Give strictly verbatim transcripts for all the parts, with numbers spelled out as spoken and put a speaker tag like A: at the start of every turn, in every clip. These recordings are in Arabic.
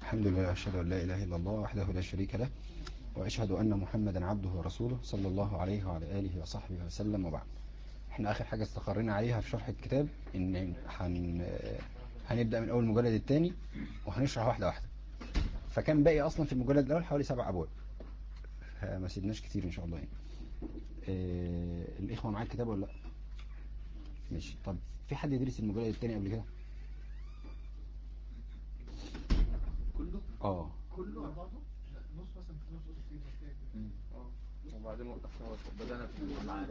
A: الحمد لله، أشهد أن لا إله إلا الله وحده لا شريك له، وأشهد أن محمدا عبده ورسوله صلى الله عليه وعلى آله وصحبه وسلم. وبعد، احنا آخر حاجة استقرينا عليها في شرح الكتاب إن هن... هنبدأ من أول المجلد الثاني وهنشرح واحدة واحدة. فكان باقي أصلا في المجلد الأول حوالي سبع أبواب، ما سيبناش كتير إن شاء الله يعني. إيه... الإخوة معاك كتاب ولا لأ؟ ماشي. طب في حد يدرس المجلد الثاني قبل كده؟
B: كله؟
A: اه
B: كله على بعضه؟ لا، نص مثلا في نص أساسين مم. اه وبعدين وقفنا بدأنا في المعارف.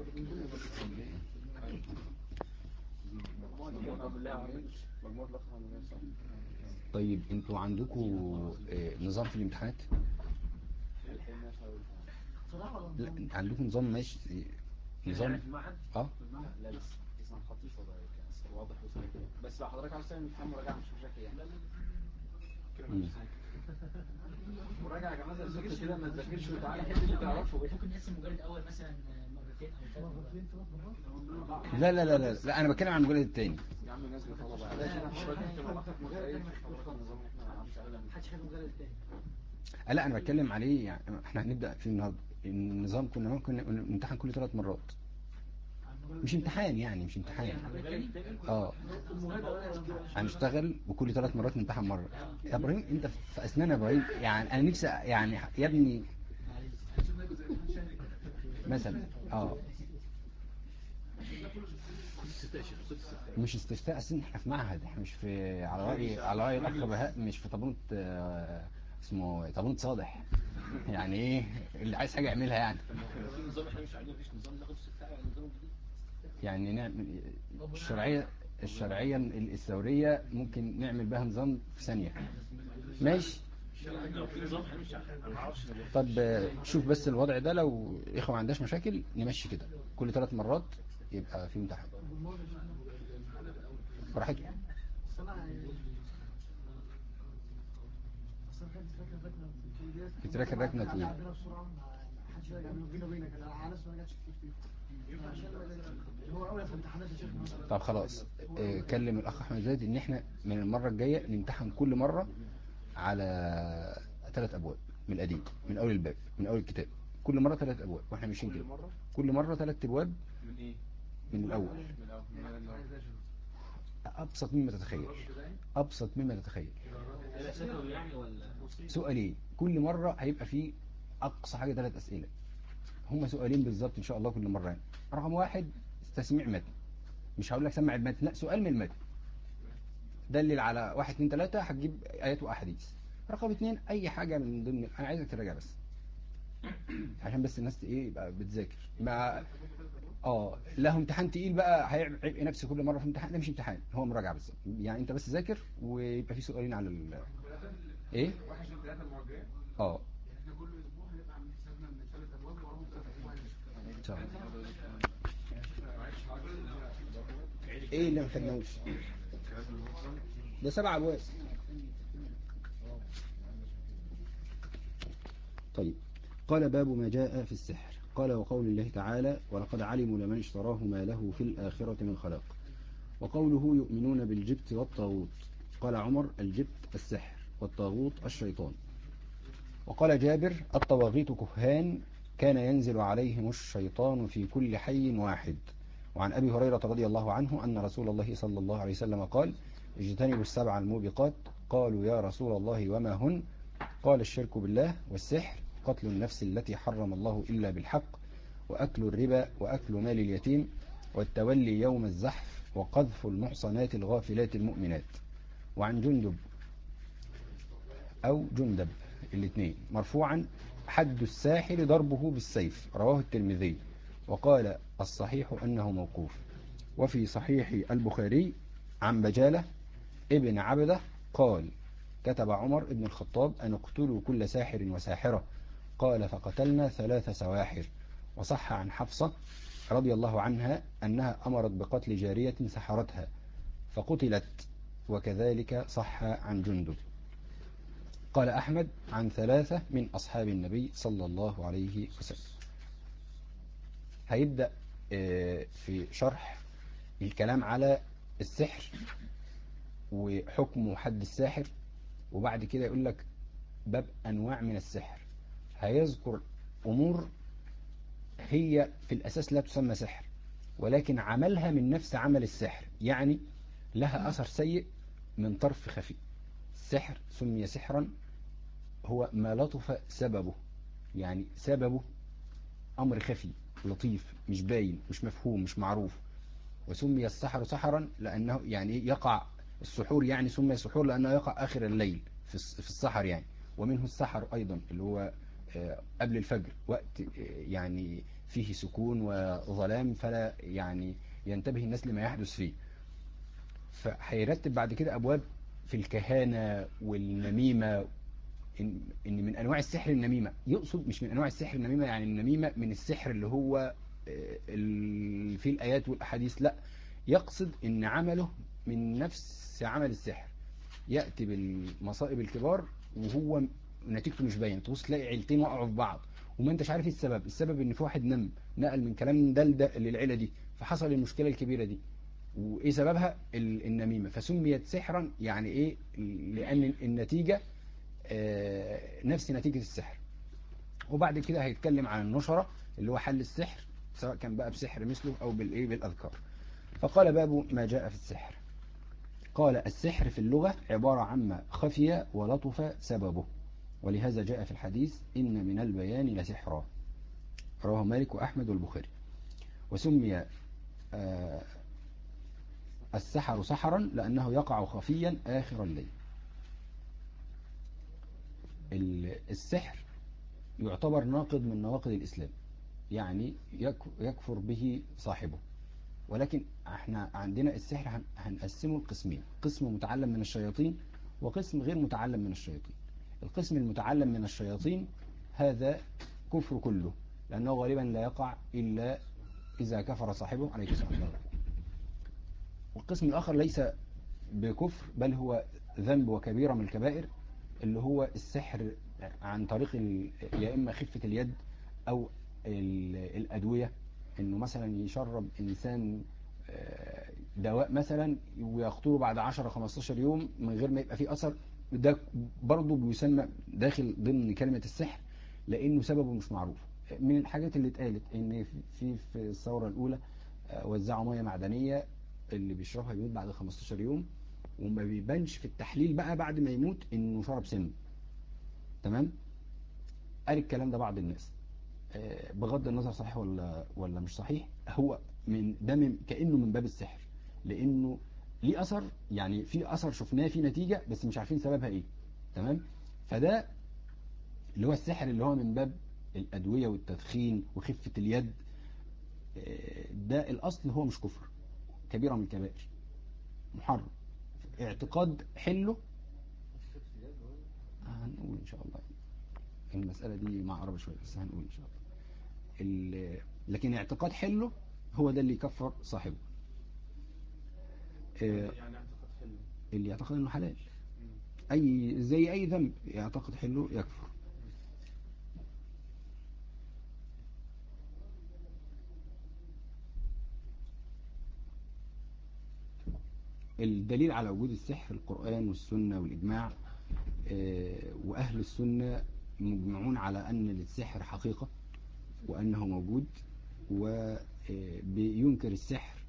B: مجموعة مجموعة الأخ عملية صح؟
A: طيب انتوا عندكم إيه... نظام في الامتحانات؟ لا، عندكم نظام ماشي؟ نظام
B: في المعهد؟
A: اه
B: في المعهد؟ لا لسه لسه خطيفة بقى كده واضح وسهل كده. بس لو حضرتك عاوز تعمل امتحان مراجعة مش مشاكل يعني. لا لا كده
A: مم.
B: مفيش حاجة. مراجعة يا جماعة زي الزفت كده، ما تذاكرش وتعالى حل اللي تعرفه.
C: ممكن نقسم المجال الاول مثلا مرتين او ثلاث
B: مرتين ثلاث مرات.
A: لا لا لا لا لا، انا بتكلم عن المجلد الثاني.
B: يا عم الناس بيطلبوا على
C: محدش خد المجال الثاني.
A: لا، انا بتكلم عليه يعني احنا هنبدا في النهارده. النظام كنا ممكن نمتحن كل ثلاث مرات، مش امتحان يعني مش امتحان اه هنشتغل وكل ثلاث مرات نمتحن مره. يا ابراهيم انت في اسنان يا ابراهيم، يعني انا نفسي يعني يا ابني مثلا اه مش استفتاء، اصل احنا في معهد، احنا مش في على راي على راي الاخ بهاء، مش في طابونة آه، اسمه طابونة صالح. يعني ايه اللي عايز حاجه يعملها يعني.
B: في نظام احنا مش عاملين، مفيش نظام ناخد استفتاء على النظام الجديد.
A: يعني نعمل الشرعيه الشرعيه الثوريه ممكن نعمل بها نظام في ثانيه. ماشي.
B: لو في نظام احنا مش انا ما اعرفش.
A: طب آه، شوف بس الوضع ده، لو اخوة ما عندهاش مشاكل نمشي كده كل ثلاث مرات يبقى في امتحان براحتكم. بتراكن ركنه طويله. طب خلاص، آه، كلم الاخ احمد زايد ان احنا من المره الجايه نمتحن كل مره على ثلاث ابواب من القديم، من اول الباب، من اول الكتاب. كل مره ثلاث ابواب واحنا ماشيين كده. كل مره ثلاث ابواب
B: من ايه؟
A: من الاول.
B: من الاول من الاول.
A: ابسط مما تتخيل، ابسط مما تتخيل.
C: يعني ولا
A: سؤالين كل مره، هيبقى فيه اقصى حاجه ثلاث اسئله. هم سؤالين بالظبط ان شاء الله كل مره يعني. رقم واحد تسميع متن، مش هقول لك سمع المتن، لا، سؤال من المتن دلل على واحد اتنين تلاتة، هتجيب آيات وأحاديث. رقم اتنين أي حاجة من ضمن، أنا عايزك تراجع بس عشان بس الناس إيه يبقى بتذاكر ما. اه لا، هو امتحان تقيل بقى، هيعمل عبء نفسي كل مرة في امتحان. ده مش امتحان، هو مراجعة بس يعني. أنت بس ذاكر ويبقى في سؤالين على ال إيه اه إن شاء الله. إيه اللي ما خدناهوش؟ ده سبع أبواب. طيب، قال باب ما جاء في السحر. قال وقول الله تعالى ولقد علموا لمن اشتراه ما له في الآخرة من خلاق. وقوله يؤمنون بالجبت والطاغوت. قال عمر الجبت السحر والطاغوت الشيطان. وقال جابر الطواغيت كهان كان ينزل عليهم الشيطان في كل حي واحد. وعن أبي هريرة رضي الله عنه أن رسول الله صلى الله عليه وسلم قال اجتنبوا السبع الموبقات. قالوا يا رسول الله وما هن؟ قال الشرك بالله والسحر، قتل النفس التي حرم الله إلا بالحق، وأكل الربا، وأكل مال اليتيم، والتولي يوم الزحف، وقذف المحصنات الغافلات المؤمنات. وعن جندب أو جندب الاثنين مرفوعا حد الساحر ضربه بالسيف. رواه الترمذي. وقال الصحيح أنه موقوف. وفي صحيح البخاري عن بجالة ابن عبده قال كتب عمر بن الخطاب أن اقتلوا كل ساحر وساحرة. قال فقتلنا ثلاث سواحر. وصح عن حفصة رضي الله عنها أنها أمرت بقتل جارية سحرتها فقتلت. وكذلك صح عن جندب. قال أحمد عن ثلاثة من أصحاب النبي صلى الله عليه وسلم. هيبدأ في شرح الكلام على السحر وحكم حد الساحر وبعد كده يقول لك باب أنواع من السحر، هيذكر أمور هي في الأساس لا تسمى سحر، ولكن عملها من نفس عمل السحر، يعني لها أثر سيء من طرف خفي. السحر سمي سحرا هو ما لطف سببه، يعني سببه أمر خفي لطيف مش باين مش مفهوم مش معروف. وسمي السحر سحرا لأنه يعني يقع السحور، يعني سمي سحور لأنه يقع آخر الليل في في السحر يعني. ومنه السحر أيضا اللي هو قبل الفجر، وقت يعني فيه سكون وظلام فلا يعني ينتبه الناس لما يحدث فيه. فهيرتب بعد كده أبواب في الكهانة والنميمة، إن, إن من أنواع السحر النميمة. يقصد مش من أنواع السحر النميمة يعني النميمة من السحر اللي هو في الآيات والأحاديث، لا، يقصد إن عمله من نفس عمل السحر، يأتي بالمصائب الكبار وهو نتيجته مش باين. تبص تلاقي عيلتين وقعوا في بعض وما انتش عارف ايه السبب. السبب ان في واحد نم نقل من كلام ده لده للعيله دي، فحصل المشكله الكبيره دي. وايه سببها؟ النميمه. فسميت سحرا يعني ايه؟ لان النتيجه نفس نتيجه السحر. وبعد كده هيتكلم عن النشره اللي هو حل السحر، سواء كان بقى بسحر مثله او بالايه بالاذكار. فقال باب ما جاء في السحر. قال السحر في اللغة عبارة عما خفي ولطف سببه، ولهذا جاء في الحديث إن من البيان لسحرا، رواه مالك وأحمد والبخاري. وسمي آه السحر سحرا لأنه يقع خفيا آخر الليل. السحر يعتبر ناقض من نواقض الإسلام، يعني يكفر به صاحبه. ولكن احنا عندنا السحر هنقسمه لقسمين: قسم متعلم من الشياطين وقسم غير متعلم من الشياطين. القسم المتعلم من الشياطين هذا كفر كله، لأنه غالبا لا يقع إلا إذا كفر صاحبه عليه الصلاة والسلام. والقسم الآخر ليس بكفر بل هو ذنب وكبيرة من الكبائر، اللي هو السحر عن طريق يا إما خفة اليد أو الأدوية، إنه مثلا يشرب إنسان دواء مثلا ويخطره بعد عشرة خمستاشر يوم من غير ما يبقى فيه أثر، ده برضه بيسمى داخل ضمن كلمة السحر لأنه سببه مش معروف. من الحاجات اللي اتقالت إن في في الثورة الأولى وزعوا مياه معدنية، اللي بيشربها بيموت بعد خمستاشر يوم، وما بيبانش في التحليل بقى بعد ما يموت إنه شرب سم. تمام؟ قال الكلام ده بعض الناس، بغض النظر صحيح ولا ولا مش صحيح، هو من ده من كأنه من باب السحر، لأنه ليه أثر، يعني في أثر شفناه في نتيجة بس مش عارفين سببها إيه. تمام؟ فده اللي هو السحر اللي هو من باب الأدوية والتدخين وخفة اليد، ده الأصل هو مش كفر، كبيرة من الكبائر، محرم. اعتقاد حله هنقول إن شاء الله، المسألة دي معقربة شوية بس هنقول إن شاء الله. لكن اعتقاد حله هو ده اللي يكفر صاحبه.
B: يعني اعتقد حلو
A: اللي يعتقد انه حلال، اي زي اي ذنب يعتقد حله يكفر. الدليل على وجود السحر القرآن والسنة والإجماع، وأهل السنة مجمعون على أن للسحر حقيقة وأنه موجود. وبينكر السحر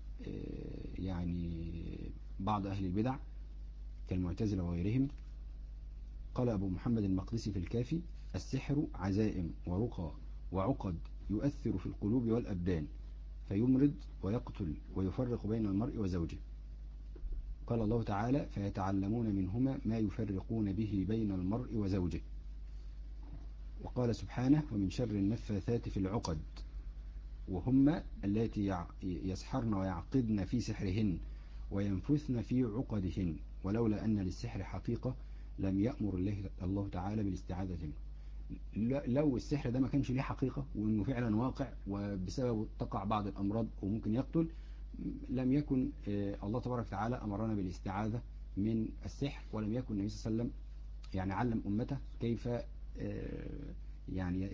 A: يعني بعض أهل البدع كالمعتزلة وغيرهم. قال أبو محمد المقدسي في الكافي: السحر عزائم ورقى وعقد يؤثر في القلوب والأبدان، فيمرض ويقتل ويفرق بين المرء وزوجه. قال الله تعالى: فيتعلمون منهما ما يفرقون به بين المرء وزوجه. وقال سبحانه: ومن شر النفاثات في العقد وهم التي يسحرن ويعقدن في سحرهن وينفثن في عقدهن، ولولا أن للسحر حقيقة لم يأمر الله الله تعالى بالاستعاذة منه. لو السحر ده ما كانش ليه حقيقة وإنه فعلا واقع وبسببه تقع بعض الأمراض وممكن يقتل، لم يكن الله تبارك وتعالى أمرنا بالاستعاذة من السحر، ولم يكن النبي صلى الله عليه وسلم يعني علم أمته كيف يعني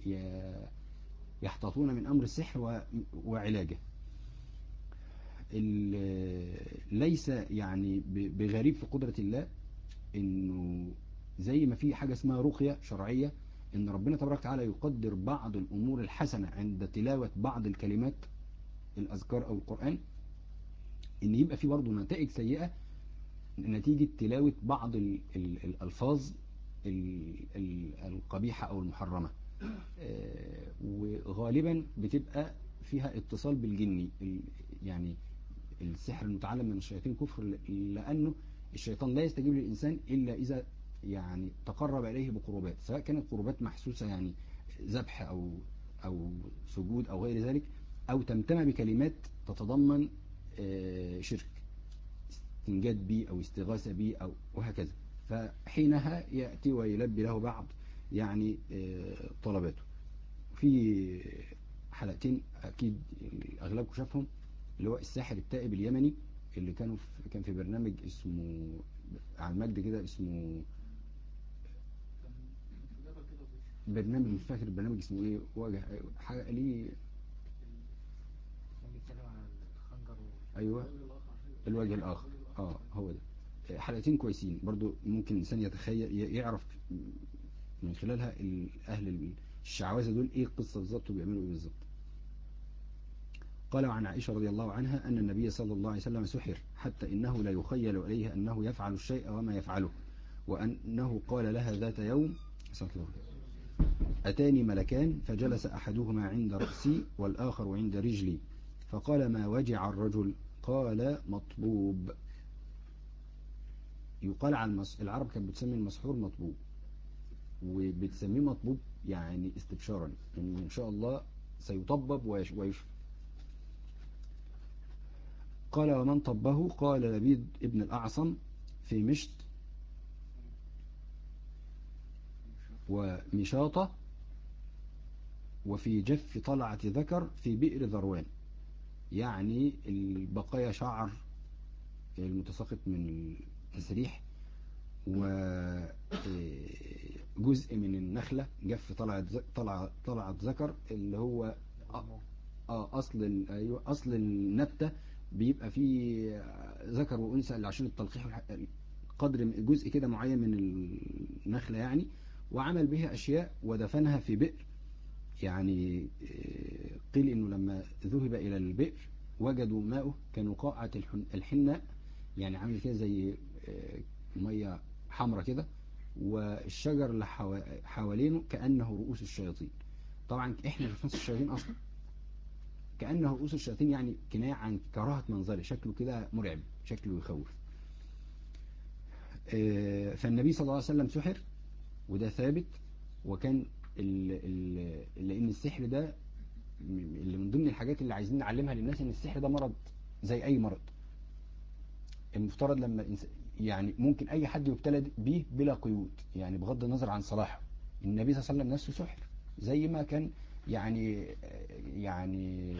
A: يحتاطون من أمر السحر وعلاجه. ليس يعني بغريب في قدرة الله إنه زي ما في حاجة اسمها رقية شرعية، إن ربنا تبارك وتعالى يقدر بعض الأمور الحسنة عند تلاوة بعض الكلمات الأذكار أو القرآن، إن يبقى في برضه نتائج سيئة نتيجة تلاوة بعض ال ال الألفاظ ال ال القبيحة أو المحرمة. آه، وغالبا بتبقى فيها اتصال بالجني، يعني السحر المتعلم من الشياطين كفر، لأنه الشيطان لا يستجيب للإنسان إلا إذا يعني تقرب إليه بقربات، سواء كانت قربات محسوسة يعني ذبح أو أو سجود أو غير ذلك، أو تمتم بكلمات تتضمن آه، شرك، استنجاد به أو استغاثة به أو وهكذا، فحينها يأتي ويلبي له بعض يعني آه، طلباته. في حلقتين أكيد أغلبكم شافهم، اللي هو الساحر التائب اليمني، اللي كانوا في كان في برنامج اسمه على المجد كده، اسمه برنامج مش فاكر البرنامج اسمه ايه، واجه حاجة ليه.
C: كان بيتكلم عن الخنجر و...
A: ايوه الوجه الاخر، اه هو ده. حلقتين كويسين برضو، ممكن الانسان يتخيل يعرف من خلالها اهل الشعوذة دول ايه القصة بالظبط وبيعملوا ايه بالظبط. قال عن عائشة رضي الله عنها أن النبي صلى الله عليه وسلم سحر حتى إنه لا يخيل إليه أنه يفعل الشيء وما يفعله، وأنه قال لها ذات يوم أتاني ملكان فجلس أحدهما عند رأسي والآخر عند رجلي، فقال ما وجع الرجل؟ قال مطبوب. يقال عن المس... العرب كانت بتسمي المسحور مطبوب، وبتسميه مطبوب يعني استبشارا إن إن شاء الله سيطبب ويش... ويشفى. قال ومن طبه؟ قال لبيد ابن الأعصم في مشط ومشاطة وفي جف طلعة ذكر في بئر ذروان، يعني البقايا شعر المتساقط من التسريح، وجزء من النخلة جف طلعة طلعة طلعة ذكر اللي هو أصل أيوة أصل النبتة بيبقى فيه ذكر وأنثى اللي عشان التلقيح، قدر جزء كده معين من النخلة يعني، وعمل بها أشياء ودفنها في بئر. يعني قيل إنه لما ذهب إلى البئر وجدوا ماءه كنقاعة الحناء، يعني عامل كده زي مية حمرة كده، والشجر اللي حوالينه كأنه رؤوس الشياطين. طبعا احنا مش نفس الشياطين أصلا، كأنه رؤوس الشياطين، يعني كناية عن كراهة منظره، شكله كده مرعب، شكله يخوف. فالنبي صلى الله عليه وسلم سحر، وده ثابت. وكان ال ال لأن السحر ده اللي من ضمن الحاجات اللي عايزين نعلمها للناس، ان السحر ده مرض زي اي مرض. المفترض لما يعني ممكن اي حد يبتلى به بلا قيود، يعني بغض النظر عن صلاحه. النبي صلى الله عليه وسلم نفسه سحر، زي ما كان يعني يعني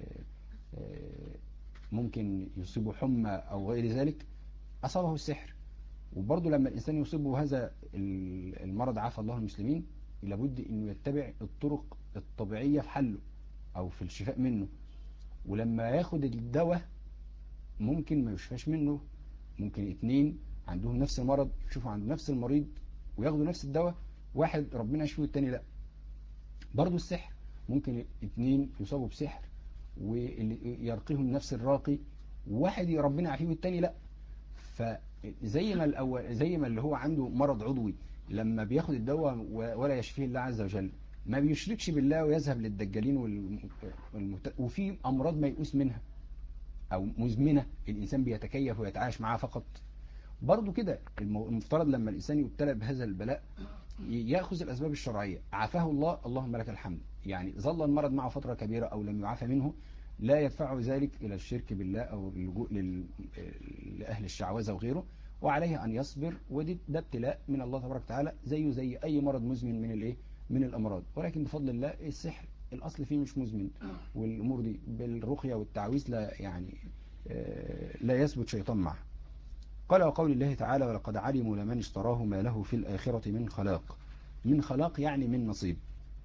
A: ممكن يصيبه حمى او غير ذلك اصابه السحر. وبرضه لما الانسان يصيبه هذا المرض، عافى الله المسلمين، لابد انه يتبع الطرق الطبيعية في حله او في الشفاء منه. ولما ياخد الدواء ممكن ما يشفاش منه، ممكن اتنين عندهم نفس المرض يشوفوا عند نفس المريض وياخدوا نفس الدواء، واحد ربنا يشفيه والتاني لا. برضو السحر ممكن اتنين يصابوا بسحر ويرقيهم نفس الراقي، وواحد ربنا يعافيه والتاني لا. فزي ما الاول زي ما اللي هو عنده مرض عضوي لما بياخد الدواء ولا يشفيه الله عز وجل ما بيشركش بالله ويذهب للدجالين والمت... وفي امراض ميؤوس منها او مزمنه الانسان بيتكيف ويتعايش معاها فقط. برضو كده المفترض لما الانسان يبتلى بهذا البلاء ياخذ الاسباب الشرعيه، عافاه الله اللهم لك الحمد، يعني ظل المرض معه فتره كبيره او لم يعافى منه، لا يدفعه ذلك الى الشرك بالله او اللجوء لل... لاهل الشعوذه وغيره، وعليه ان يصبر. ودي ده ابتلاء من الله تبارك وتعالى زيه زي اي مرض مزمن من الايه من الامراض. ولكن بفضل الله السحر الاصل فيه مش مزمن، والامور دي بالرقيه والتعويذ لا يعني لا يثبت شيطان معه. قال وقول الله تعالى ولقد علموا لمن اشتراه ما له في الآخرة من خلاق. من خلاق يعني من نصيب.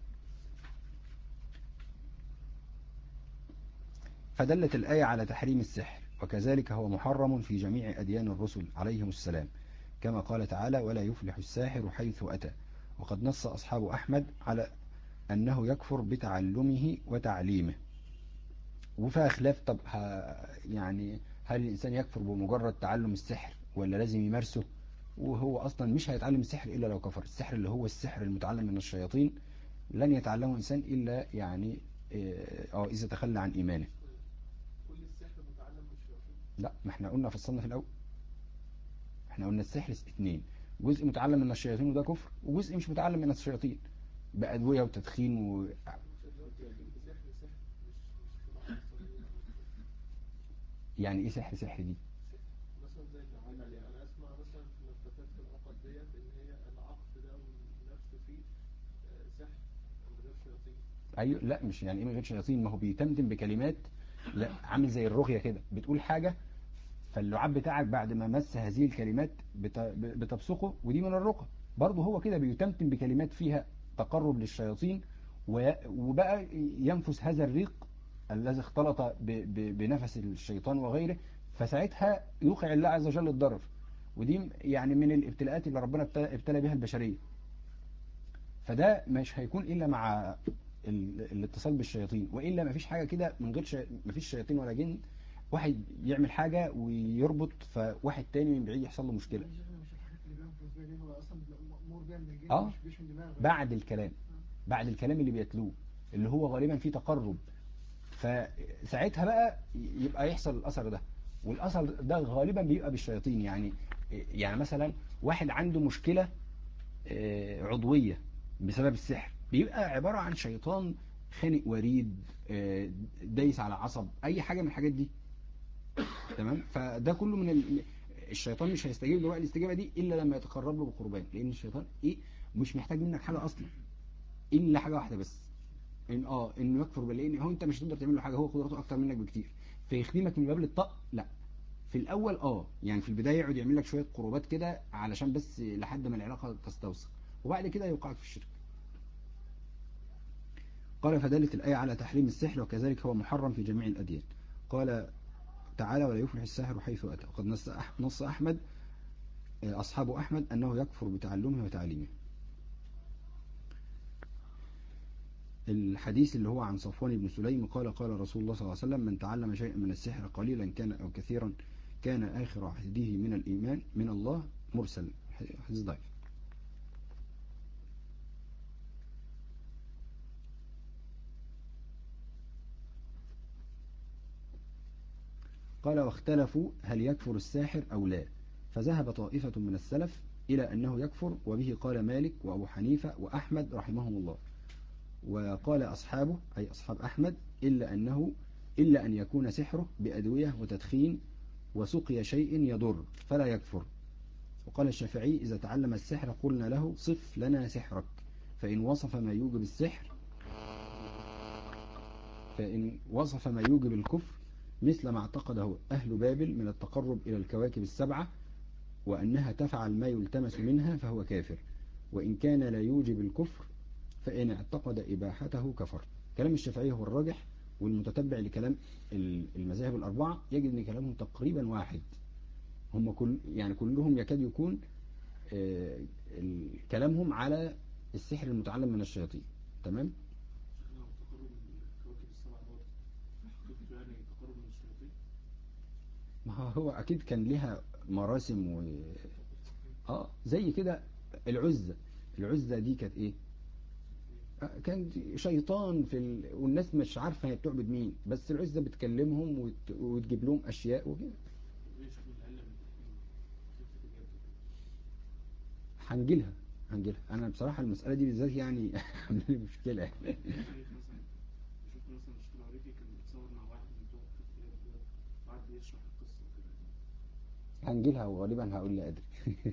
A: فدلت الآية على تحريم السحر، وكذلك هو محرم في جميع أديان الرسل عليهم السلام، كما قال تعالى ولا يفلح الساحر حيث أتى. وقد نص أصحاب أحمد على أنه يكفر بتعلمه وتعليمه. وفيها خلاف، طب يعني هل الإنسان يكفر بمجرد تعلم السحر ولا لازم يمارسه؟ وهو أصلا مش هيتعلم السحر إلا لو كفر. السحر اللي هو السحر المتعلم من الشياطين لن يتعلمه إنسان إلا يعني أو إذا تخلى عن إيمانه.
C: كل السحر متعلم من الشياطين؟
A: لا، ما احنا قلنا فصلنا في الأول، احنا قلنا السحر اثنين، جزء متعلم من الشياطين وده كفر، وجزء مش متعلم من الشياطين بأدوية وتدخين و... يعني ايه سحر سحر دي؟
C: مثلا زي العمل، يعني انا اسمع مثلا في مفتات في العقد ديت ان هي العقد ده والنفس فيه سحر من غير شياطين.
A: ايوه، لا مش يعني ايه من غير شياطين، ما هو بيتمتم بكلمات، لا عامل زي الرقية كده، بتقول حاجة فاللعاب بتاعك بعد ما مس هذه الكلمات بتبصقه، ودي من الرقى برضه. هو كده بيتمتم بكلمات فيها تقرب للشياطين، وبقى ينفس هذا الريق الذي اختلط بنفس الشيطان وغيره، فساعتها يوقع الله عز وجل الضرر. ودي يعني من الابتلاءات اللي ربنا ابتلى بها البشرية. فده مش هيكون إلا مع الاتصال بالشياطين، وإلا مفيش حاجة كده من غير شي... مفيش شياطين ولا جن. واحد يعمل حاجة ويربط فواحد تاني من بعيد يحصل له مشكلة.
C: مش الحاجات اللي بينفذ بيها دي هو اصلا مأمور بيها من الجن،
A: اه
C: مش بيش من دماغه
A: بعد الكلام بعد الكلام اللي بيتلوه اللي هو غالبا فيه تقرب، فساعتها بقى يبقى يحصل الأثر ده. والأثر ده غالبا بيبقى بالشياطين. يعني يعني مثلا واحد عنده مشكلة عضوية بسبب السحر، بيبقى عبارة عن شيطان خانق وريد دايس على عصب، أي حاجة من الحاجات دي. تمام. فده كله من ال... الشيطان مش هيستجيب له الاستجابة دي إلا لما يتقرب له بقربان، لأن الشيطان إيه مش محتاج منك حاجة أصلا إلا حاجة واحدة بس، إن آه إنه يكفر بالله. إن هو أنت مش هتقدر تعمل له حاجة، هو قدرته أكتر منك بكتير، فيخدمك من باب للطق. لا، في الأول آه يعني في البداية يقعد يعمل لك شوية قربات كده علشان بس لحد ما العلاقة تستوثق، وبعد كده يوقعك في الشرك. قال فدلت الآية على تحريم السحر، وكذلك هو محرم في جميع الأديان. قال تعالى ولا يفلح الساحر حيث أتى. وقد نص أحمد أصحاب أحمد أنه يكفر بتعلمه وتعليمه. الحديث اللي هو عن صفوان بن سليم قال قال رسول الله صلى الله عليه وسلم من تعلم شيئا من السحر قليلا كان أو كثيرا كان آخر عهده من الإيمان من الله مرسل. حديث ضعيف. قال واختلفوا هل يكفر الساحر أو لا، فذهب طائفة من السلف إلى أنه يكفر، وبه قال مالك وأبو حنيفة وأحمد رحمهم الله. وقال أصحابه أي أصحاب أحمد إلا أنه إلا أن يكون سحره بأدوية وتدخين وسقي شيء يضر فلا يكفر. وقال الشافعي إذا تعلم السحر قلنا له صف لنا سحرك، فإن وصف ما يوجب السحر فإن وصف ما يوجب الكفر مثل ما اعتقده أهل بابل من التقرب إلى الكواكب السبعة وأنها تفعل ما يلتمس منها فهو كافر، وإن كان لا يوجب الكفر فإن اعتقد إباحته كفر. كلام الشافعي هو الراجح، والمتتبع لكلام المذاهب الأربعة يجد أن كلامهم تقريبا واحد. هم كل يعني كلهم يكاد يكون آه كلامهم على السحر المتعلم من الشياطين. تمام. ما هو أكيد كان لها مراسم و اه زي كده. العزة العزة دي كانت ايه؟ كان شيطان في ال... والناس مش عارفة هي بتعبد مين، بس العزة بتكلمهم وت... وتجيب لهم أشياء وكده. هنجيلها هنجيلها أنا بصراحة المسألة دي بالذات يعني عامله لي مشكلة. هنجيلها وغالبا هقول لا أدري.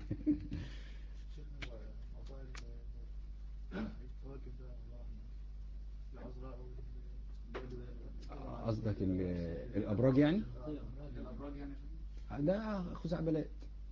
C: موضوع الكواكب ده العذراء او
A: قصدك الأبراج يعني؟
B: الأبراج يعني
A: ده خزعبلات.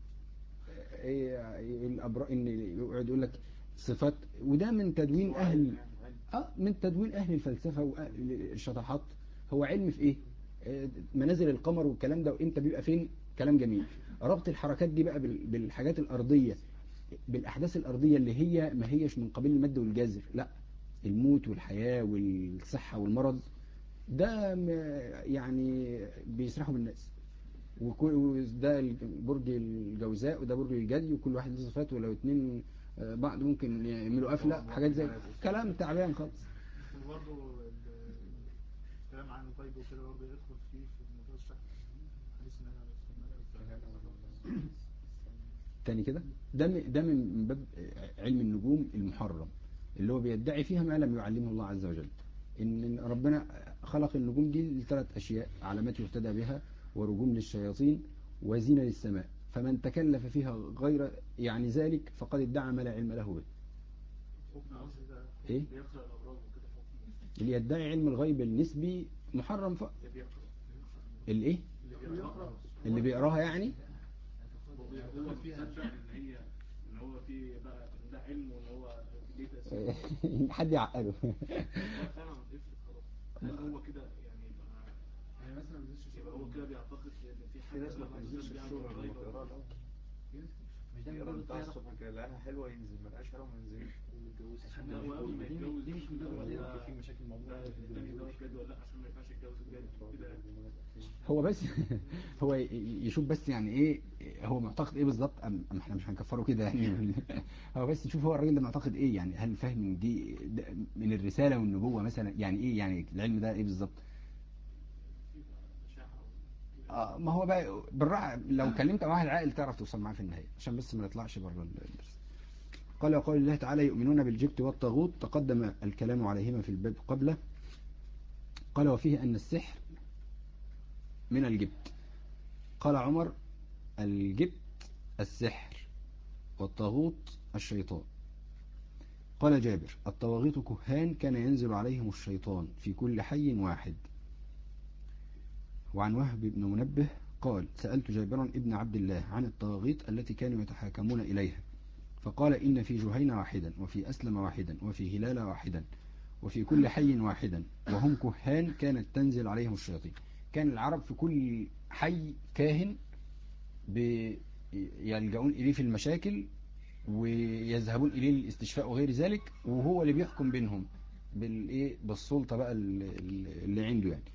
A: الأبراج إن يقعد يقول لك صفات، وده من تدوين أهل اه من تدوين أهل الفلسفة وأهل الشطحات. هو علم في إيه؟ منازل القمر والكلام ده وإمتى بيبقى فين، كلام جميل. ربط الحركات دي بقى بال- بالحاجات الأرضية، بالأحداث الأرضية اللي هي ما هيش من قبيل المد والجزر، لا، الموت والحياة والصحة والمرض، ده م- يعني بيسرحوا بالناس. وكل- وده برج الجوزاء وده برج الجدي، وكل واحد له صفات، ولو اتنين آه، بعض ممكن يعملوا قفلة، حاجات زي كلام تعبان خالص.
C: وبرضه الكلام عن الغيب وكده برضه يدخل فيه في موضوع الشك، حديث النبي عليه الصلاة والسلام.
A: تاني كده، ده م- ده من باب علم النجوم المحرم، اللي هو بيدعي فيها ما لم يعلمه الله عز وجل، ان ربنا خلق النجوم دي لثلاث اشياء: علامات يهتدى بها، ورجوم للشياطين، وزينة للسماء. فمن تكلف فيها غير يعني ذلك فقد ادعى ما لا علم له به. ايه
C: بيقرأ الأوراق وكده حكم
A: اللي يدعي علم الغيب النسبي محرم ف... اللي ايه اللي بيقراها يعني
C: هو فيها ان هي ان هو في بقى ان ده علم وان هو ليه تأثير.
A: حد يعقله.
C: فعلا افرض خلاص، هل هو كده يعني يبقى يعني مثلا ما نزلش يبقى هو كده بيعتقد ان في حاجه
B: ناس ما بتنزلش الشغل لما تقراها الأول. مش بيقرا بتاع الصبح كده لقاها حلوه ينزل، ما لقاش حلوه ما ينزلش.
C: عشان ده هو قبل ما يتجوز
B: دي مش من باب الغيب.
C: في مشاكل موجوده الثاني ده مش جد ولا لا، عشان ما ينفعش يتجوز الجد كده.
A: هو بس هو يشوف بس يعني ايه هو معتقد ايه بالظبط، ام أم احنا مش هنكفره كده يعني. هو بس يشوف هو الراجل ده معتقد ايه، يعني هل فاهم ان دي ده من الرسالة والنبوة مثلا، يعني ايه يعني العلم ده ايه بالظبط. آه ما هو بقى بالراحة، لو كلمت مع واحد عاقل تعرف توصل معاه في النهاية، عشان بس ما نطلعش بره الدرس. قال وقال الله تعالى يؤمنون بالجبت والطاغوت، تقدم الكلام عليهما في الباب قبله. قال وفيه أن السحر من الجبت. قال عمر الجبت السحر والطاغوت الشيطان. قال جابر الطواغيت كهان كان ينزل عليهم الشيطان في كل حي واحد. وعن وهب بن منبه قال سألت جابرا ابن عبد الله عن الطواغيت التي كانوا يتحاكمون إليها، فقال إن في جهينة واحدا، وفي أسلم واحدا، وفي هلال واحدا، وفي كل حي واحدا، وهم كهان كانت تنزل عليهم الشياطين. كان العرب في كل حي كاهن يلجؤون إليه في المشاكل، ويذهبون إليه للاستشفاء وغير ذلك، وهو اللي بيحكم بينهم بالإيه بالسلطة بقى اللي عنده يعني.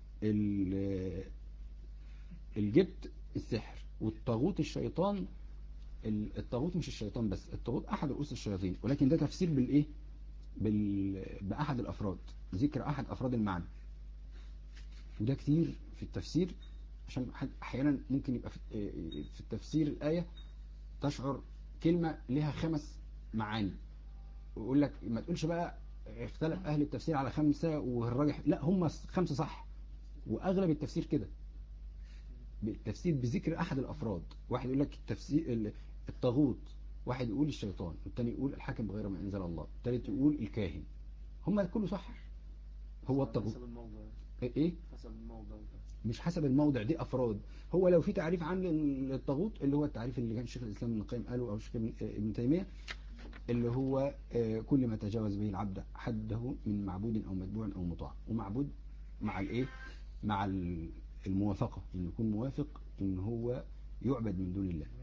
A: الجبت السحر، والطاغوت الشيطان. الطاغوت مش الشيطان بس، الطاغوت أحد رؤوس الشياطين، ولكن ده تفسير بالإيه بال... بأحد الأفراد، ذكر أحد أفراد المعنى. وده كتير في التفسير، عشان أحيانا ممكن يبقى في التفسير الآية تشعر كلمة لها خمس معاني، ويقول لك ما تقولش بقى اختلف أهل التفسير على خمسة والراجح، لا هم خمسة صح، وأغلب التفسير كده، بالتفسير بذكر أحد الأفراد. واحد يقول لك التفسير الطاغوت، واحد يقول الشيطان، والتاني يقول الحاكم بغير ما أنزل الله، التالت يقول الكاهن. هم كله صح. هو الطاغوت
B: حسب الموضوع.
A: ايه
B: حسب الموضوع.
A: مش حسب الموضع، دي أفراد. هو لو في تعريف عن الطاغوت اللي هو التعريف اللي كان الشيخ الإسلام ابن القيم قاله، أو الشيخ ابن تيمية، اللي هو كل ما تجاوز به العبد حده من معبود أو متبوع أو مطاع. ومعبود مع الايه مع الموافقة، إنه يكون موافق إن هو يعبد من دون الله.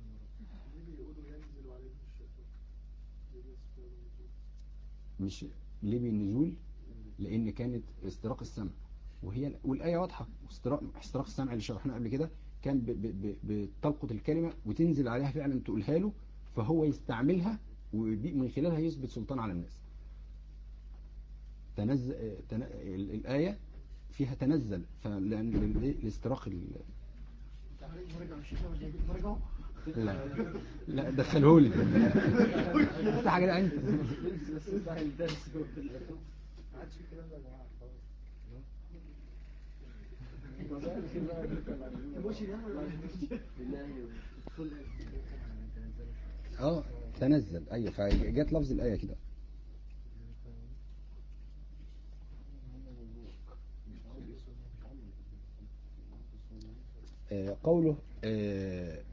A: مش ليه بالنزول؟ لأن كانت استراق السمع، وهي والآية واضحة. استراق, استراق السمع اللي شرحناه قبل كده كان بتلقط الكلمة وتنزل عليها فعلا تقولها له، فهو يستعملها ومن خلالها يثبت سلطان على الناس. تنزل تن... الآية فيها تنزل، فلأن الاستراق ال... لا لا دخله لي انت حاجه انت اه تنزل، ايوه، فجت لفظ الايه كده. آه قوله آه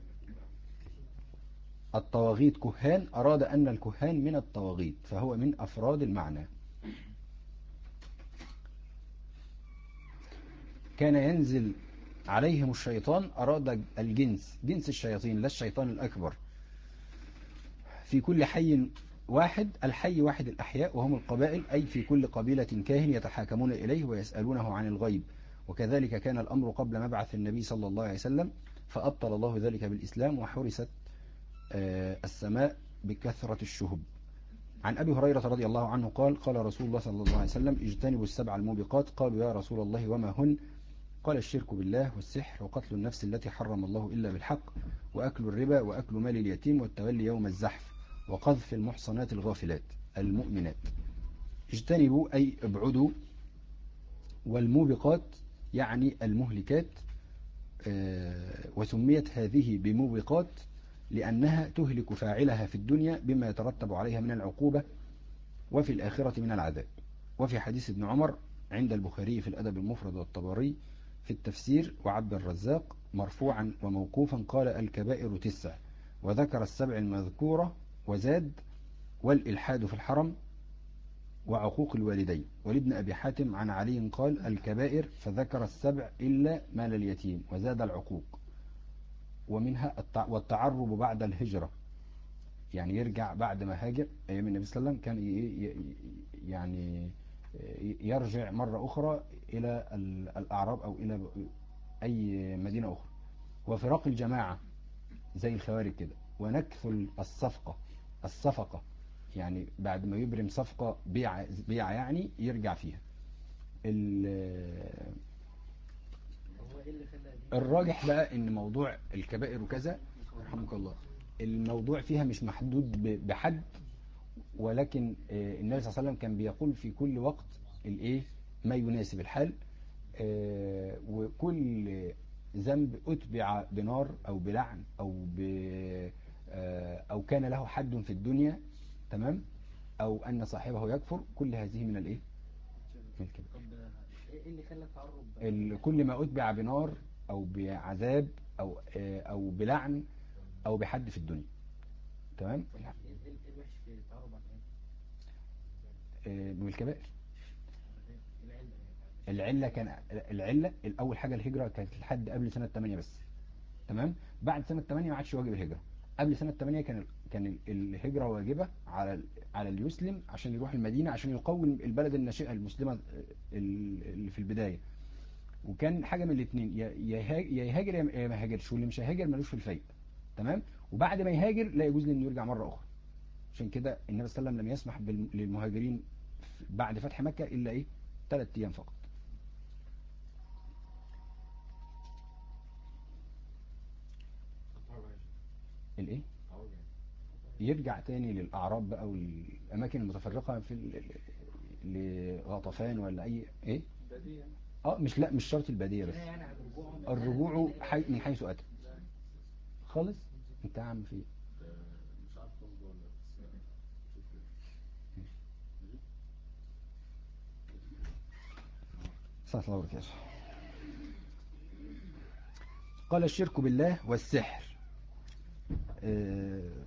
A: الطواغيت كهان، أراد أن الكهان من الطواغيت، فهو من أفراد المعنى. كان ينزل عليهم الشيطان أراد الجنس، جنس الشياطين لا الشيطان الأكبر. في كل حي واحد، الحي واحد الأحياء وهم القبائل، أي في كل قبيلة كاهن يتحاكمون إليه ويسألونه عن الغيب. وكذلك كان الأمر قبل مبعث النبي صلى الله عليه وسلم، فأبطل الله ذلك بالإسلام وحرست السماء بكثرة الشهب. عن أبي هريرة رضي الله عنه قال قال رسول الله صلى الله عليه وسلم اجتنبوا السبع الموبقات. قالوا يا رسول الله وما هن؟ قال الشرك بالله والسحر وقتل النفس التي حرم الله إلا بالحق وأكل الربا وأكل مال اليتيم والتولي يوم الزحف وقذف المحصنات الغافلات المؤمنات. اجتنبوا أي ابعدوا، والموبقات يعني المهلكات، وسميت هذه بموبقات لأنها تهلك فاعلها في الدنيا بما يترتب عليها من العقوبة وفي الآخرة من العذاب. وفي حديث ابن عمر عند البخاري في الأدب المفرد والطبري في التفسير وعبد الرزاق مرفوعا وموقوفا قال الكبائر تسع، وذكر السبع المذكورة وزاد والإلحاد في الحرم وعقوق الوالدين. ولابن أبي حاتم عن علي قال الكبائر فذكر السبع إلا مال اليتيم وزاد العقوق. ومنها والتعرب بعد الهجرة، يعني يرجع بعد ما هاجر أيام النبي صلى الله عليه وسلم كان يعني يرجع مرة أخرى إلى الأعراب أو إلى أي مدينة أخرى. وفراق الجماعة زي الخوارج كده. ونكث الصفقة، الصفقة يعني بعد ما يبرم صفقة بيع, بيع يعني يرجع فيها. الراجح بقى ان موضوع الكبائر وكذا رحمك الله الموضوع فيها مش محدود بحد، ولكن النبي صلى الله عليه وسلم كان بيقول في كل وقت الايه ما يناسب الحال. وكل ذنب أتبع بنار أو بلعن أو ب أو كان له حد في الدنيا، تمام، أو أن صاحبه يكفر، كل هذه من الإيه؟ من الكبائر.
B: ايه اللي خلى التعرب؟
A: كل ما أتبع بنار أو بعذاب أو أو بلعن أو بحد في الدنيا، تمام.
B: ايه الوحش في التعرب عن
A: ايه؟ من الكبائر. العلة كان العلة الأول حاجة الهجرة كانت لحد قبل سنة ثمانية بس، تمام. بعد سنة ثمانية ما عادش واجب الهجرة. قبل سنة ثمانية كان كان الهجرة واجبة على على اللي يسلم عشان يروح المدينة عشان يقوم البلد الناشئة المسلمة اللي في البداية. وكان حاجة من الاثنين، يا يهاجر يا ما يهاجرش، واللي مش هيهاجر ملوش في الفيء، تمام. وبعد ما يهاجر لا يجوز له انه يرجع مرة أخرى. عشان كده النبي صلى الله عليه وسلم لم يسمح للمهاجرين بعد فتح مكة إلا إيه ثلاث أيام فقط. الايه؟ يرجع تاني للأعراب بقى والأماكن المتفرقة في لغطفان ولا أي إيه؟
C: بديع.
A: اه مش لا مش شرط البادية بس الرجوع حي من حيث أتى خالص. انت عم في
C: مش عارف الموضوع
A: صلى الله عليه وسلم. قال الشرك بالله والسحر. آه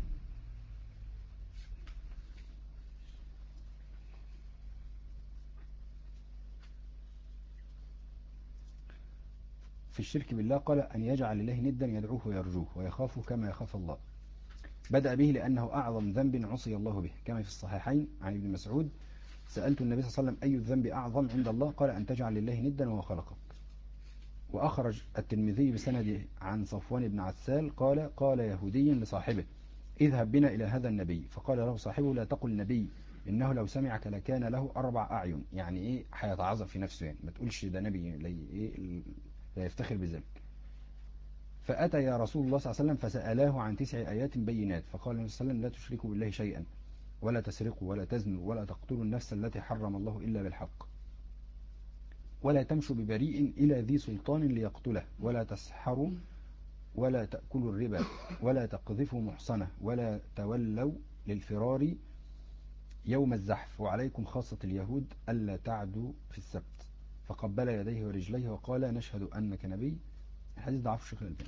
A: في الشرك بالله قال أن يجعل الله ندا يدعوه ويرجوه ويخافه كما يخاف الله. بدأ به لأنه أعظم ذنب عصي الله به، كما في الصحيحين عن ابن مسعود سألت النبي صلى الله عليه وسلم أي الذنب أعظم عند الله؟ قال أن تجعل لله ندا وهو خلقك. وأخرج الترمذي بسنده عن صفوان بن عسال قال قال يهودي لصاحبه اذهب بنا إلى هذا النبي، فقال له صاحبه لا تقل نبي إنه لو سمعك لكان له أربع أعين، يعني إيه هيتعظم في نفسه، يعني ما تقولش ده نبي إيه لا يفتخر بذلك. فأتى يا رسول الله صلى الله عليه وسلم فسألاه عن تسع آيات بينات، فقال النبي صلى الله عليه وسلم لا تشركوا بالله شيئا ولا تسرقوا ولا تزنوا ولا تقتلوا النفس التي حرم الله إلا بالحق ولا تمشوا ببريء إلى ذي سلطان ليقتله ولا تسحروا ولا تأكلوا الربا ولا تقذفوا محصنة ولا تولوا للفرار يوم الزحف وعليكم خاصة اليهود ألا تعدوا في السبت. فقبل يديه ورجليه وقال نشهد أنك نبي. الحديث ضعف الشيخ الألباني.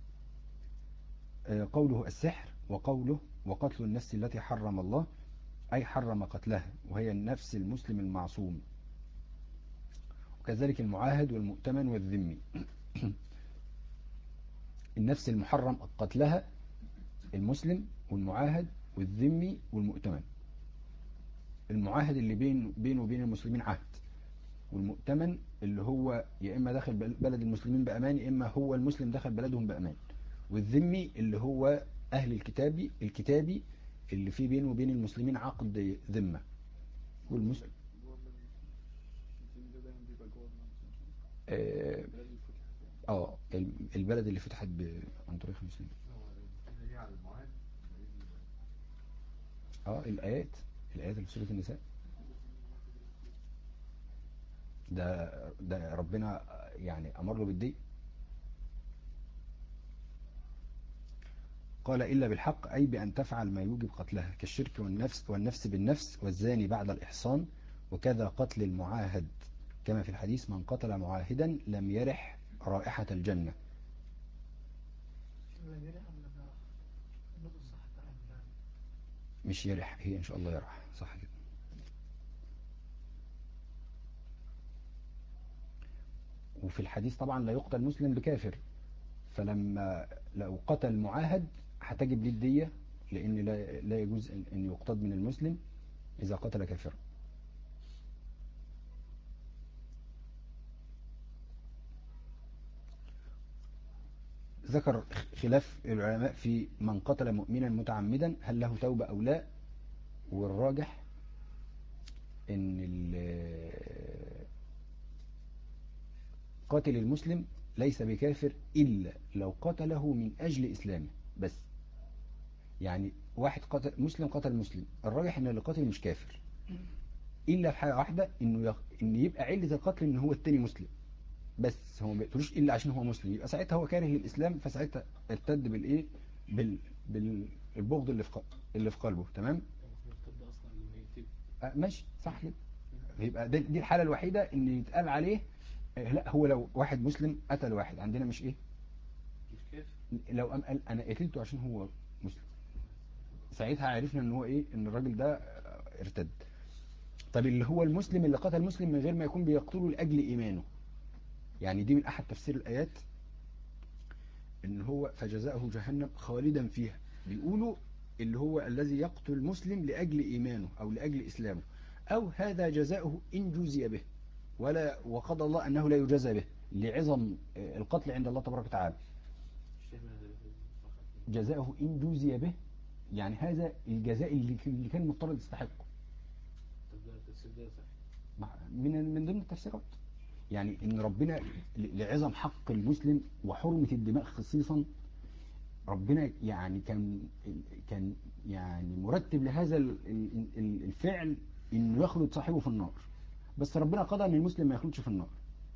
A: قوله السحر وقوله وقتل النفس التي حرم الله أي حرم قتلها وهي النفس المسلم المعصوم، وكذلك المعاهد والمؤتمن والذمي. النفس المحرم قتلها المسلم والمعاهد والذمي والمؤتمن. المعاهد اللي بين بينه وبين المسلمين عهد، والمؤتمن اللي هو يا إما داخل بلد المسلمين بأمان يا إما هو المسلم داخل بلدهم بأمان، والذمي اللي هو أهل الكتابي الكتابي اللي في بينه وبين المسلمين عقد ذمة. والمسلم
B: جوه الدين ده دايما بيبقى جوه المنطقة.
A: آه
B: البلاد اللي فتحت يعني.
A: آه، البلد اللي فتحت ب- عن طريق المسلمين.
D: هي على المعاد.
A: اه الآيات الآيات اللي في سورة النساء، ده ده ربنا يعني أمر له بالدين. قال إلا بالحق أي بأن تفعل ما يوجب قتلها كالشرك والنفس والنفس بالنفس والزاني بعد الإحصان، وكذا قتل المعاهد كما في الحديث من قتل معاهدا لم يرح رائحة الجنة. مش يرح، هي إن شاء الله يرح، صح كده. وفي الحديث طبعا لا يقتل مسلم بكافر، فلما لو قتل معاهد هتجب ليه الدية، لأن لا, لا يجوز أن يقتد من المسلم إذا قتل كافرا. ذكر خلاف العلماء في من قتل مؤمنا متعمدا هل له توبة أو لا، والراجح ان قاتل المسلم ليس بكافر إلا لو قتله من أجل إسلامه بس. يعني واحد قتل مسلم قتل مسلم، الراجح ان اللي قاتل مش كافر إلا في حاجة واحدة، إنه يق... إن يبقى علة القتل إن هو التاني مسلم بس، هو ما بيقتلوش إلا عشان هو مسلم، يبقى ساعتها هو كاره للإسلام، فساعتها ارتد بالإيه بال... بالبغض اللي في ق... اللي في قلبه. تمام.
D: مرتد اصلا لما يقتل.
A: آه ماشي صح كده. يبقى دي, دي الحالة الوحيدة ان يتقال عليه آه لا، هو لو واحد مسلم قتل واحد عندنا مش ايه،
D: مش كافر.
A: لو قام قال انا قتلته عشان هو مسلم، ساعتها عرفنا ان هو ايه، ان الراجل ده آه ارتد. طب اللي هو المسلم اللي قتل مسلم من غير ما يكون بيقتله لاجل ايمانه، يعني دي من احد تفسير الايات ان هو فجزاؤه جهنم خالدا فيها، بيقولوا اللي هو الذي يقتل مسلم لاجل ايمانه او لاجل اسلامه، او هذا جزاؤه ان جزي به، ولا وقضى الله أنه لا يجازى به لعظم القتل عند الله تبارك وتعالى. جزاؤه إن جوزي به، يعني هذا الجزاء اللي كان مضطر يستحقه. من من ضمن التفسيرات يعني ان ربنا لعظم حق المسلم وحرمة الدماء خصيصا، ربنا يعني كان كان يعني مرتب لهذا الفعل انه يخلد صاحبه في النار، بس ربنا قضى ان المسلم ما يخلدش في النار.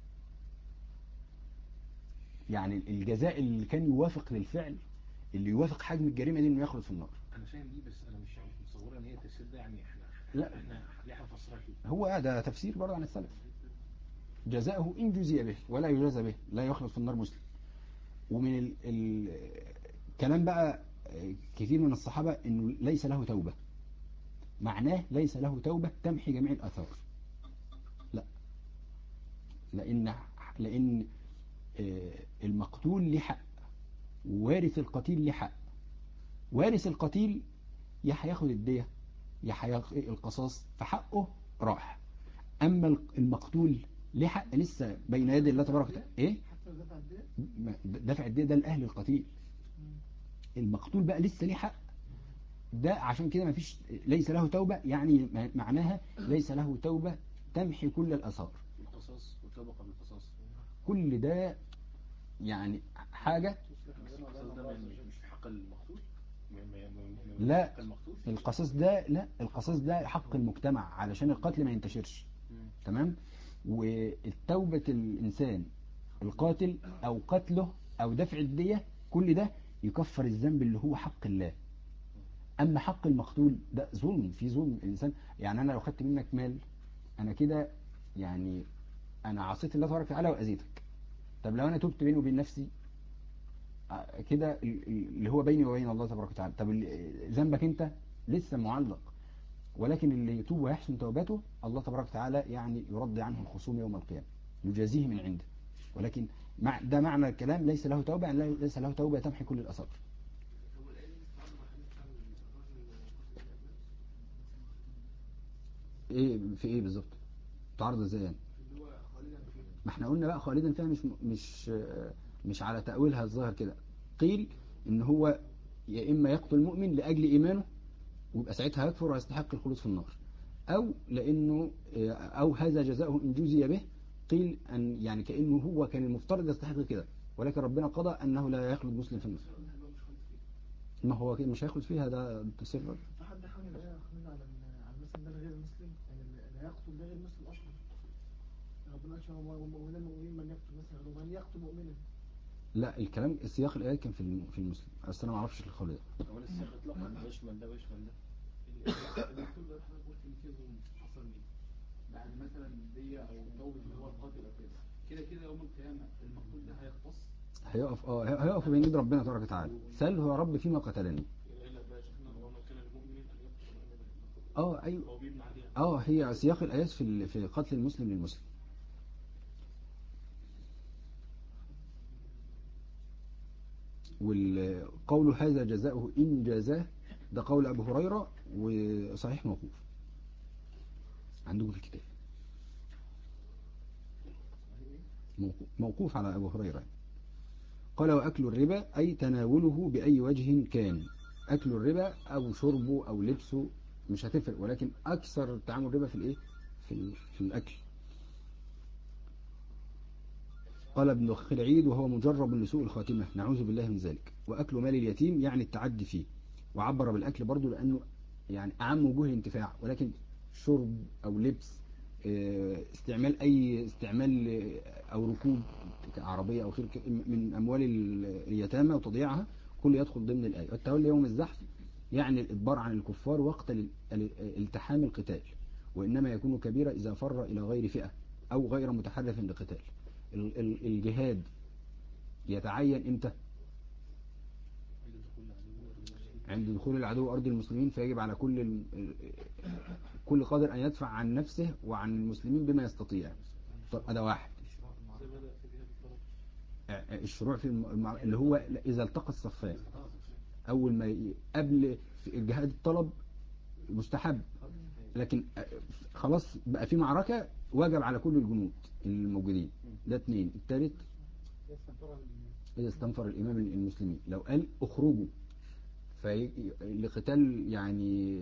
A: يعني الجزاء اللي كان يوافق للفعل، اللي يوافق حجم الجريمة دي انه يخلد في النار.
D: انا فاهم دي، بس انا مش مش متصوره ان هي التفسير ده، يعني احنا
A: لا
D: احنا ليه هنفسرها كده؟
A: هو ده تفسير برضه عن السلف، جزاؤه ان جزي به ولا يجازى به، لا يخلد في النار مسلم. ومن ال... ال... كلام بقى كثير من الصحابة انه ليس له توبة، معناه ليس له توبة تمحي جميع الآثار. لا، لأن لأن المقتول له حق، ووارث القتيل له حق. وارث القتيل يا هياخد الدية يا هياخد القصاص، فحقه راح. أما المقتول له حق لسه بين يدي الله تبارك وتعالى. إيه؟ دفع الدية ده لأهل القتيل. المقتول بقى لسه له حق، ده عشان كده ما فيش ليس له توبة، يعني معناها ليس له توبة تمحي كل الآثار.
D: القصاص وتوبة قبل القصاص،
A: كل ده يعني حاجة.
D: القصاص ده مش في حق المقتول.
A: لا القصاص ده لا القصاص ده حق المجتمع علشان القتل ما ينتشرش. تمام. والتوبة الإنسان القاتل أو قتله أو دفع الدية كل ده يكفر الذنب اللي هو حق الله. أما حق المقتول ده ظلم، في ظلم الإنسان. يعني أنا لو خدت منك مال أنا كده يعني أنا عصيت الله تبارك وتعالى وأذيتك. طب لو أنا تبت بيني وبين نفسي كده اللي هو بيني وبين الله تبارك وتعالى، طب ذنبك أنت لسه معلق. ولكن اللي يتوب ويحسن توبته الله تبارك وتعالى يعني يرضي عنه الخصوم يوم القيامة، يجازيه من عنده. ولكن مع ده معنى الكلام ليس له توبة، يعني ليس له توبة تمحي كل الآثار. ايه في ايه بالظبط؟ تعرض ازاي يعني؟ ما احنا قلنا بقى خالدا فيها مش مش مش على تأويلها الظاهر كده. قيل ان هو يا اما يقتل مؤمن لاجل ايمانه ويبقى ساعتها يكفر ويستحق الخلود في النار، او لانه او هذا جزاؤه ان جزي به. قيل ان يعني كانه هو كان المفترض يستحق كده، ولكن ربنا قضى انه لا يخلد مسلم في النار. ما هو كده مش هيخلد فيها، ده تسر.
C: حد حامل ايه ياخدنا على على المسلم ده غير المسلم، يعني اللي هيقتل ده غير المسلم اصلا. ربنا قال ومن المؤمنين من يقتل مثلا ومن يقتل مؤمنا.
A: لا الكلام سياق الآيات كان في في المسلم، بس انا ما اعرفش القول ده.
D: هو لسه اطلاق ان بيشمل ده بيشمل ده.
B: الدكتور ده حضرتك قلت ان في ظلم حصل ليه؟ بعد مثلا دية او توبة اللي هو القاتل او كده، كده كده يوم القيامة المقتول ده هيختص.
A: هيقف اه هيقف بين ايد ربنا تبارك وتعالى. سأله يا رب فيما قتلني. اه ايوه اه هي سياق الآيات في في قتل المسلم للمسلم. والقول هذا جزاؤه إن جزاه ده قول أبو هريرة وصحيح موقوف عندكم في الكتاب. موقوف على أبو هريرة. قال وأكل الربا أي تناوله بأي وجه كان. أكل الربا أو شربه أو لبسه مش هتفرق، ولكن أكثر تعامل الربا في الإيه؟ في, في الأكل. قال ابن خلعيد وهو مجرب لسوء الخاتمة نعوذ بالله من ذلك. وأكل مال اليتيم يعني التعدي فيه، وعبر بالأكل برضو لأنه يعني أعم وجوه الانتفاع، ولكن شرب أو لبس استعمال أي استعمال أو ركوب عربية أو خير من أموال اليتامى وتضييعها كل يدخل ضمن الآية. والتولي يوم الزحف يعني الإدبار عن الكفار وقت التحام القتال، وإنما يكون كبيرا إذا فر إلى غير فئة أو غير متحرف لقتال. الجهاد يتعين امتى؟ عند دخول العدو أرض المسلمين، فيجب على كل كل قادر أن يدفع عن نفسه وعن المسلمين بما يستطيع. هذا واحد. الشروع في المع... اللي هو إذا التقى الصفان أول ما ي... قبل الجهاد الطلب مستحب، لكن خلاص بقى في معركة واجب على كل الجنود الموجودين. ده اثنين. الثالث إذا استنفر الإمام المسلمين لو قال اخرجوا في لقتال يعني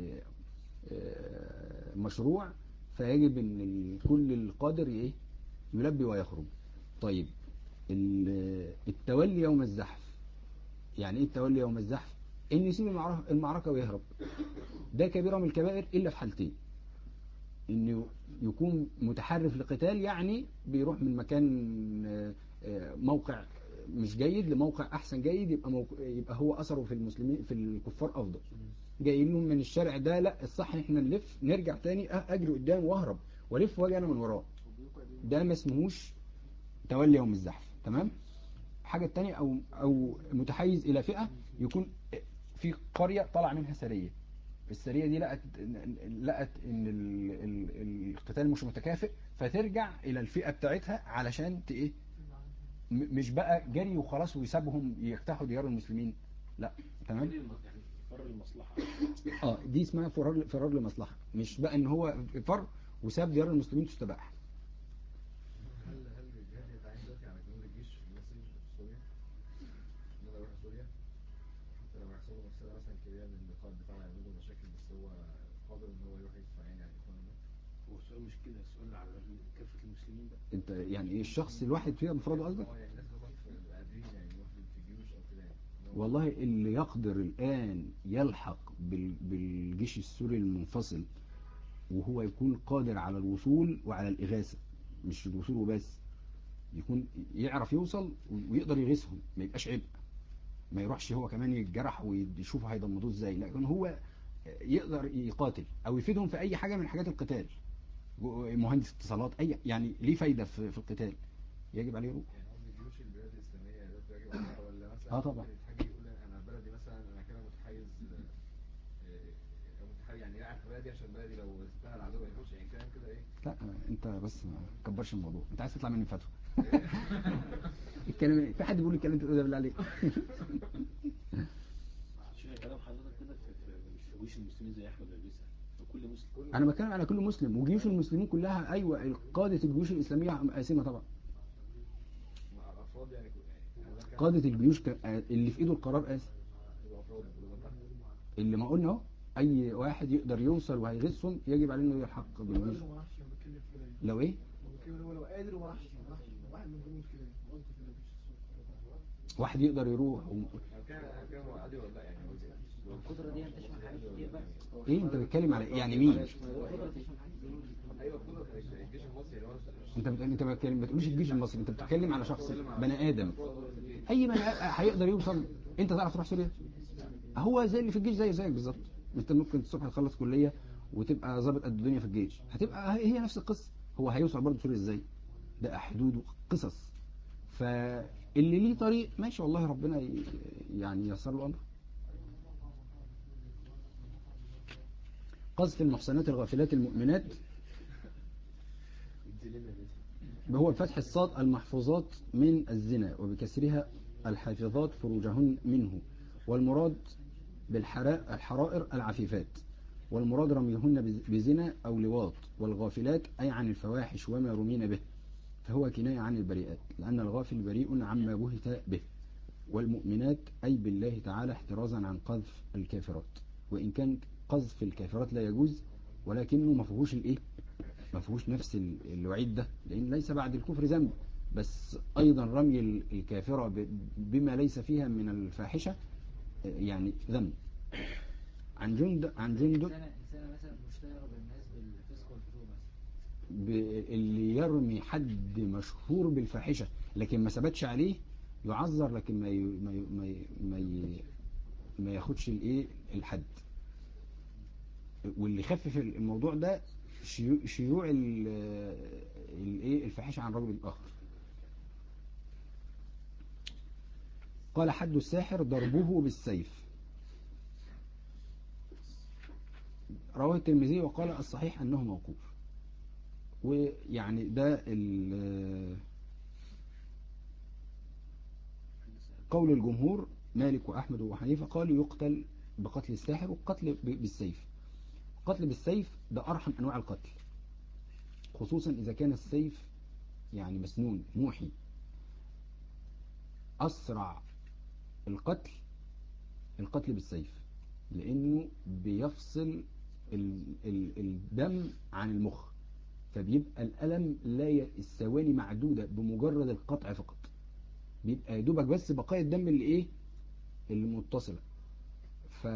A: مشروع، فيجب ان كل القادر ايه يلبي ويخرج. طيب التولي يوم الزحف يعني ايه التولي يوم الزحف؟ ان يسيب المعركة ويهرب. ده كبيرة من الكبائر الا في حالتين: انه يكون متحرف لقتال، يعني بيروح من مكان موقع مش جيد لموقع احسن جيد، يبقى موقع يبقى هو اثره في المسلمين في الكفار افضل. جايين لهم من الشارع ده، لا الصح احنا نلف نرجع تاني اجري قدام واهرب والف واجي انا من وراه. ده ما اسمهوش تولي يوم الزحف. تمام. حاجه الثانيه او او متحيز الى فئه، يكون في قريه طلع منها سريه، السريه دي لقت لقت ان القتال مش متكافئ، فترجع الى الفئه بتاعتها علشان ايه مش بقى جري وخلاص ويسابهم يفتحوا ديار المسلمين، لا. تمام.
D: فر المصلحة.
A: اه دي اسمها فرار فرار لمصلحة، مش بقى ان هو فر وساب ديار المسلمين تستباح.
E: هل هل الجهاد يتعين دلوقتي على جنود الجيش المصري في سوريا؟ ان انا اروح سوريا حتى لو هيحصل له مفسده مثلا كبيره من القائد بتاعه يعمل له مشاكل، بس هو قادر ان هو يروح يدفع يعني عن اخوانه.
D: هو السؤال مش كده، السؤال على كافة المسلمين بقى.
A: انت يعني ايه الشخص الواحد فيها بمفرده قصدك؟
E: اه يعني الناس اللي هم قادرين يعني يروحوا في الجيوش او كده يعني.
A: والله اللي يقدر الآن يلحق بالجيش السوري المنفصل وهو يكون قادر على الوصول وعلى الإغاثة، مش الوصول وبس، يكون يعرف يوصل ويقدر يغيثهم، ما يبقاش عبء، ما يروحش هو كمان يتجرح ويشوفوا هيضمدوه ازاي، لكن هو يقدر يقاتل او يفيدهم في اي حاجة من حاجات القتال، مهندس اتصالات اي يعني ليه فايدة في, في القتال، يجب عليه يروح.
E: يعني قصدي جيوش البلاد الاسلاميه ده يجب عليها، ولا مثلا
A: اه طبعا
E: يتحاجي يقول انا بلدي مثلا انا كده متحيز متحيز يعني قاعد في بلدي عشان بلدي لو انتهى العدو ما يخش، يعني كلام كده ايه.
A: لا انت بس ما تكبرش الموضوع، انت عايز تطلع مني فتوى. الكلام في حد بيقول الكلام انت بتقوله ده بالله عليك؟
D: شوف كلام حضرتك كده في في في جيوش المسلمين زي احمد الرئيسة وكل مسلم.
A: انا بتكلم على كل مسلم وجيوش المسلمين كلها. ايوه قادة الجيوش الاسلامية قاسمة طبعا.
E: مع الافراد يعني يعني هذا كان
A: قادة الجيوش ك- اللي في ايده القرار قاسم.
E: الافراد اللي تحت.
A: اللي ما قلنا اهو اي واحد يقدر يوصل وهيغيظهم يجب عليه انه يلحق
C: لو
A: بالجيوش.
C: قادر وما راحش هو بيتكلم في كده يعني.
A: لو ايه
C: هو بيتكلم هو لو قادر وما راحش ما راحش واحد من ضمن كده يعني قصدي كده مش
A: واحد يقدر يروح و...
E: هل كان هل كان هو عادي ولا لا يعني هو زي-
F: القدرة دي هتشمل حاجات كتير بقى.
A: ايه انت بتتكلم على يعني مين؟
F: القدرة تشمل حاجات كتير.
E: ايوه القدره كان الجيش المصري اللي هو
A: انت بت... انت بتكلم ما تقولش الجيش المصري، انت بتتكلم على شخص بني ادم. اي بني آدم هيقدر يوصل. انت تعرف تروح سوريا؟ هو زي اللي في الجيش زي زيك بالظبط. انت ممكن الصبح تخلص كليه وتبقى ظابط قد الدنيا في الجيش، هتبقى هي نفس القصه. هو هيوصل برضه سوريا ازاي؟ ده حدود وقصص. فاللي ليه طريق ماشي والله ربنا ي... يعني ييسر له امره. قذف المحصنات الغافلات المؤمنات هو بفتح الصاد المحفوظات من الزنا وبكسرها الحافظات فروجهن منه، والمراد بالحراء الحرائر العفيفات، والمراد رميهن بزنا أو لواط، والغافلات أي عن الفواحش وما رمين به، فهو كناية عن البريئات لأن الغافل بريء عما بهت به، والمؤمنات أي بالله تعالى احترازا عن قذف الكافرات. وإن كان قذف الكافرات لا يجوز ولكنه ما فيهوش الايه ما فيهوش نفس الوعيد ده، لأن ليس بعد الكفر ذنب، بس أيضا رمي الكافرة بما ليس فيها من الفاحشة يعني ذنب. عن جند عن جند
F: إنسانة إنسانة مثلا مشتهرة بالناس بالفسق والفجور مثلا.
A: ب- اللي يرمي حد مشهور بالفاحشة لكن ما ثبتش عليه يعذر، لكن ما ي... ما ي... ما ي... ما, ي... ما ياخدش الايه الحد. واللي خفف الموضوع ده شيوع, شيوع ال- الايه الفاحشة عن رجل اخر. قال حد الساحر ضربه بالسيف. رواه الترمذي وقال الصحيح انه موقوف. ويعني ده ال- قول الجمهور مالك وأحمد وحنيفة قالوا يقتل بقتل الساحر والقتل ب- بالسيف. القتل بالسيف ده أرحم أنواع القتل، خصوصا إذا كان السيف يعني مسنون موحي. أسرع القتل القتل بالسيف لأنه بيفصل ال ال الدم عن المخ، فبيبقى الألم لا ي... الثواني معدودة بمجرد القطع فقط، بيبقى يا دوبك بس بقايا الدم اللي ايه اللي متصلة. ف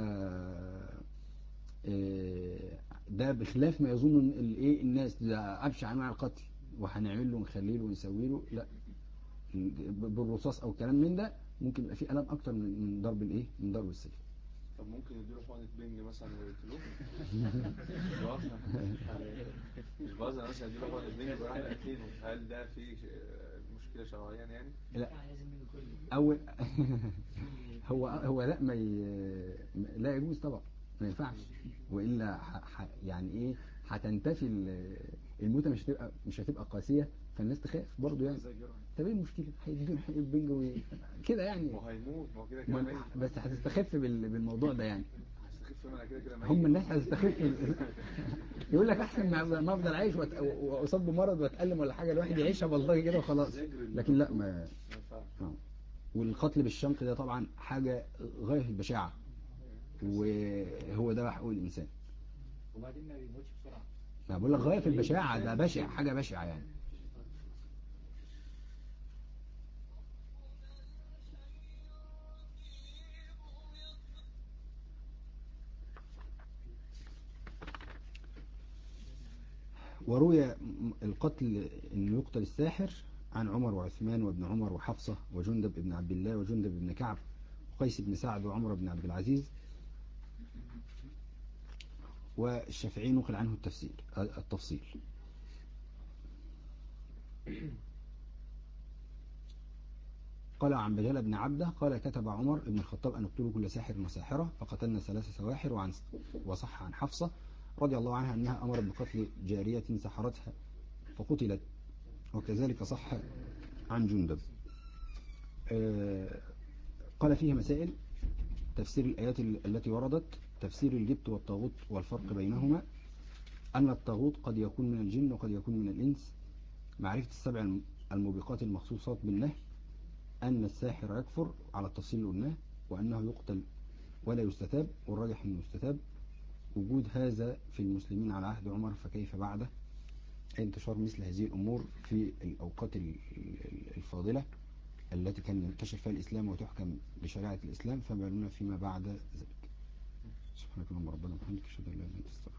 A: آه، ده بخلاف ما يظن الايه الناس ده ابشع انواع القتل وهنعمل له ونخلي له ونسوي له، لا، بالرصاص او كلام من ده ممكن يبقى فيه الم اكتر من من ضرب الايه من ضرب السيف.
G: طب ممكن يديله حقنة بنج مثلا ويقتلوه؟ مش بهزر يعني مش بهزر مثلا يديله حقنة بنج وراح يقتله، هل ده فيه ش- مشكلة شرعيا يعني؟
A: لا
F: لازم منه كله.
A: او هو هو لا ما ي... لا يجوز طبعا، ما ينفعش، والا ح... ح... يعني ايه هتنتفي ال- الموتة، مش هتبقى مش هتبقى قاسية فالناس تخاف برضه يعني. طب ايه المشكلة؟ هيديله حقن بنج و... كده يعني.
G: ما هو هيموت، ما هو كده كده
A: ما-
G: ميت.
A: بس هتستخف بال... بالموضوع ده يعني.
G: هستخف منها كده كده ميت.
A: هم الناس هتستخف يقول لك احسن ما ما افضل عايش وأت... واصاب بمرض واتألم ولا حاجة، الواحد يعيشها والله كده وخلاص. لكن لا، ما
G: ما ينفعش.
A: آه. والقتل بالشنق ده طبعا حاجة غاية في البشاعة، وهو ده حقوق الإنسان.
F: وبعدين ما بيموتش بسرعة.
A: أنا بقول لك غاية في البشاعة، ده بشع، حاجة بشعة يعني. وروي القتل أن يقتل الساحر عن عمر وعثمان وابن عمر وحفصة وجندب بن عبد الله وجندب بن كعب وقيس بن سعد وعمر بن عبد العزيز. والشافعي نقل عنه التفسير التفصيل. قال عن بجالة بن عبده قال كتب عمر بن الخطاب أن اقتلوا كل ساحر وساحرة، فقتلنا ثلاث سواحر. وعن وصح عن حفصة رضي الله عنها أنها أمرت بقتل جارية سحرتها فقتلت. وكذلك صح عن جندب. قال فيها مسائل: تفسير الآيات التي وردت، تفسير الجبت والطاغوت والفرق بينهما، أن الطاغوت قد يكون من الجن وقد يكون من الإنس، معرفة السبع الموبقات المخصوصات بالنهي، أن الساحر يكفر على التفصيل اللي قلناه، وأنه يقتل ولا يستتاب، والراجح أنه يستتاب، وجود هذا في المسلمين على عهد عمر فكيف بعده، انتشار مثل هذه الأمور في الأوقات الفاضلة التي كان ينتشر فيها الإسلام وتحكم بشريعة الإسلام، فما بالنا فيما بعد ذلك. سبحانك اللهم ربنا وبحمدك، أشهد أن لا إله إلا أنت، أستغفرك.